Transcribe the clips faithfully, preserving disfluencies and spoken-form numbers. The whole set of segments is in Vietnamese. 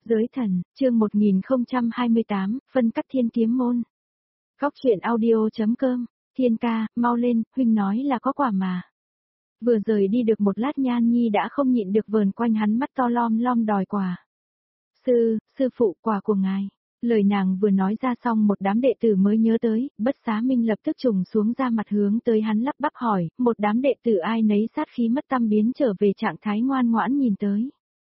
Giới thần, chương một nghìn không trăm hai mươi tám, phân cắt thiên kiếm môn. Góc truyện audio.com, Thiên ca, mau lên, huynh nói là có quả mà. Vừa rời đi được một lát Nhan Nhi đã không nhịn được vờn quanh hắn mắt to lom lom đòi quà. Sư, sư phụ, quà của ngài. Lời nàng vừa nói ra xong một đám đệ tử mới nhớ tới, Bất Xá Minh lập tức trùng xuống ra mặt hướng tới hắn lắp bắp hỏi, một đám đệ tử ai nấy sát khí mất tăm biến trở về trạng thái ngoan ngoãn nhìn tới.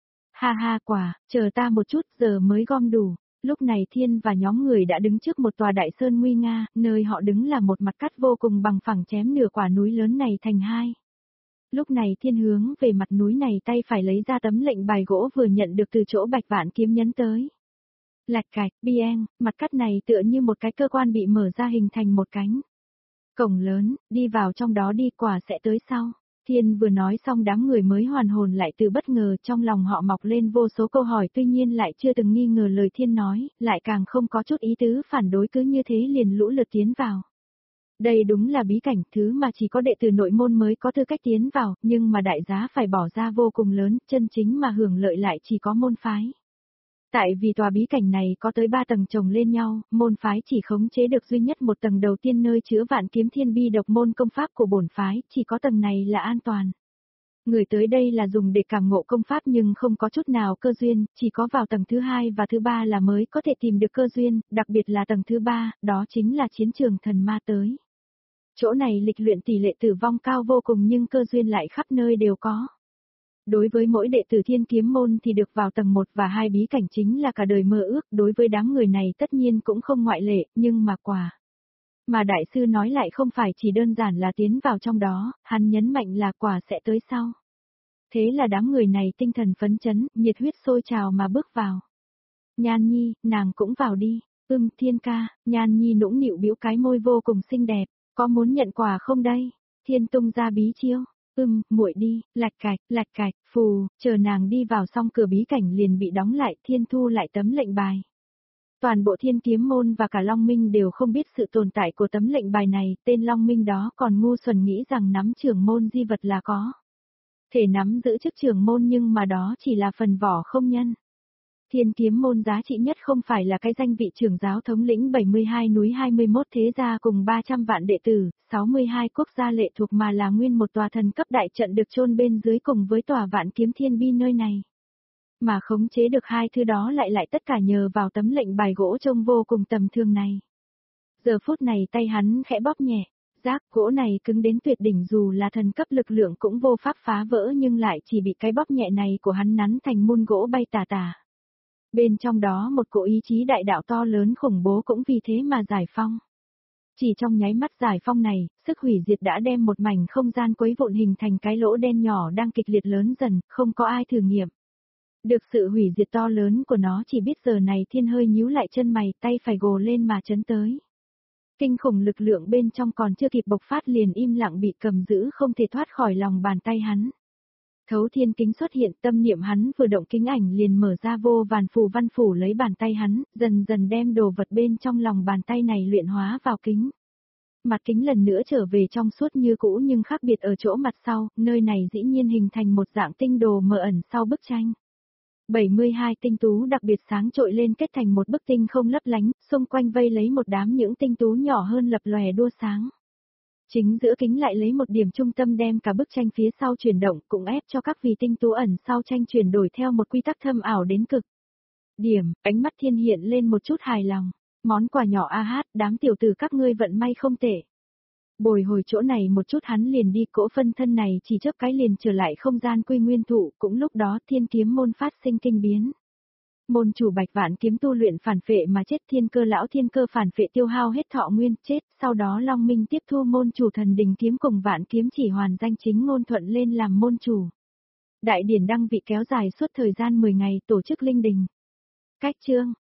Ha ha quả, chờ ta một chút giờ mới gom đủ. Lúc này Thiên và nhóm người đã đứng trước một tòa đại sơn nguy nga, nơi họ đứng là một mặt cắt vô cùng bằng phẳng chém nửa quả núi lớn này thành hai. Lúc này Thiên hướng về mặt núi này tay phải lấy ra tấm lệnh bài gỗ vừa nhận được từ chỗ Bạch Vạn Kiếm nhấn tới. Lạch cạch, bieng, mặt cắt này tựa như một cái cơ quan bị mở ra hình thành một cánh cổng lớn, đi vào trong đó đi, quả sẽ tới sau. Thiên vừa nói xong đám người mới hoàn hồn lại từ bất ngờ, trong lòng họ mọc lên vô số câu hỏi tuy nhiên lại chưa từng nghi ngờ lời Thiên nói, lại càng không có chút ý tứ phản đối, cứ như thế liền lũ lượt tiến vào. Đây đúng là bí cảnh, thứ mà chỉ có đệ tử nội môn mới có tư cách tiến vào, nhưng mà đại giá phải bỏ ra vô cùng lớn, chân chính mà hưởng lợi lại chỉ có môn phái. Tại vì tòa bí cảnh này có tới ba tầng chồng lên nhau, môn phái chỉ khống chế được duy nhất một tầng đầu tiên nơi chứa Vạn Kiếm Thiên Bi độc môn công pháp của bổn phái, chỉ có tầng này là an toàn. Người tới đây là dùng để cảm ngộ công pháp nhưng không có chút nào cơ duyên, chỉ có vào tầng thứ hai và thứ ba là mới có thể tìm được cơ duyên, đặc biệt là tầng thứ ba, đó chính là chiến trường thần ma tới. Chỗ này lịch luyện tỷ lệ tử vong cao vô cùng nhưng cơ duyên lại khắp nơi đều có. Đối với mỗi đệ tử Thiên Kiếm môn thì được vào tầng một và hai bí cảnh chính là cả đời mơ ước, đối với đám người này tất nhiên cũng không ngoại lệ, nhưng mà quả. Mà đại sư nói lại không phải chỉ đơn giản là tiến vào trong đó, hắn nhấn mạnh là quả sẽ tới sau. Thế là đám người này tinh thần phấn chấn, nhiệt huyết sôi trào mà bước vào. Nhan Nhi, nàng cũng vào đi. Ưm, Thiên ca. Nhan Nhi nũng nịu bĩu cái môi vô cùng xinh đẹp, có muốn nhận quà không đây? Thiên tung ra bí chiêu. Ưm, muội đi, lạch cạch, lạch cạch, phù, chờ nàng đi vào xong cửa bí cảnh liền bị đóng lại, Thiên thu lại tấm lệnh bài. Toàn bộ Thiên Kiếm môn và cả Long Minh đều không biết sự tồn tại của tấm lệnh bài này, tên Long Minh đó còn ngu xuẩn nghĩ rằng nắm trưởng môn di vật là có thể nắm giữ chức trưởng môn, nhưng mà đó chỉ là phần vỏ không nhân. Thiên Kiếm môn giá trị nhất không phải là cái danh vị trưởng giáo thống lĩnh bảy mươi hai núi hai mươi mốt thế gia cùng ba trăm vạn đệ tử, sáu mươi hai quốc gia lệ thuộc, mà là nguyên một tòa thần cấp đại trận được chôn bên dưới cùng với tòa Vạn Kiếm Thiên Bi nơi này. Mà khống chế được hai thứ đó lại lại tất cả nhờ vào tấm lệnh bài gỗ trông vô cùng tầm thường này. Giờ phút này tay hắn khẽ bóp nhẹ, giác gỗ này cứng đến tuyệt đỉnh, dù là thần cấp lực lượng cũng vô pháp phá vỡ, nhưng lại chỉ bị cái bóp nhẹ này của hắn nắn thành muôn gỗ bay tà tà. Bên trong đó một cỗ ý chí đại đạo to lớn khủng bố cũng vì thế mà giải phong. Chỉ trong nháy mắt giải phong này, sức hủy diệt đã đem một mảnh không gian quấy vụn hình thành cái lỗ đen nhỏ đang kịch liệt lớn dần, không có ai thử nghiệm. Được sự hủy diệt to lớn của nó, chỉ biết giờ này Thiên hơi nhíu lại chân mày, tay phải gồ lên mà chấn tới. Kinh khủng lực lượng bên trong còn chưa kịp bộc phát liền im lặng bị cầm giữ, không thể thoát khỏi lòng bàn tay hắn. Thấu thiên kính xuất hiện, tâm niệm hắn vừa động kính ảnh liền mở ra vô vàn phù văn phủ lấy bàn tay hắn, dần dần đem đồ vật bên trong lòng bàn tay này luyện hóa vào kính. Mặt kính lần nữa trở về trong suốt như cũ, nhưng khác biệt ở chỗ mặt sau, nơi này dĩ nhiên hình thành một dạng tinh đồ mờ ẩn sau bức tranh. bảy mươi hai tinh tú đặc biệt sáng trội lên kết thành một bức tinh không lấp lánh, xung quanh vây lấy một đám những tinh tú nhỏ hơn lập lòe đua sáng. Chính giữa kính lại lấy một điểm trung tâm đem cả bức tranh phía sau chuyển động, cũng ép cho các vì tinh tú ẩn sau tranh chuyển đổi theo một quy tắc thâm ảo đến cực điểm. Ánh mắt Thiên hiện lên một chút hài lòng. Món quà nhỏ a hát, đám tiểu tử các ngươi vận may không tệ. Bồi hồi chỗ này một chút hắn liền đi, cỗ phân thân này chỉ chớp cái liền trở lại không gian quy nguyên thụ, cũng lúc đó Thiên Kiếm môn phát sinh kinh biến. Môn chủ Bạch Vạn Kiếm tu luyện phản phệ mà chết, thiên cơ lão thiên cơ phản phệ tiêu hao hết thọ nguyên chết, sau đó Long Minh tiếp thu môn chủ Thần Đình Kiếm cùng Vạn Kiếm chỉ hoàn danh chính ngôn thuận lên làm môn chủ. Đại điển đăng vị kéo dài suốt thời gian mười ngày, tổ chức linh đình. Cách chương,